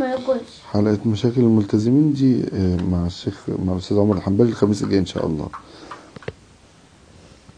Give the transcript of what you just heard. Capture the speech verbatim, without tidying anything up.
ما ياكلش. حلقة مشاكل الملتزمين دي آه، مع الشيخ مع الأستاذ عمر الحنبلي الخميس الجاي إن شاء الله.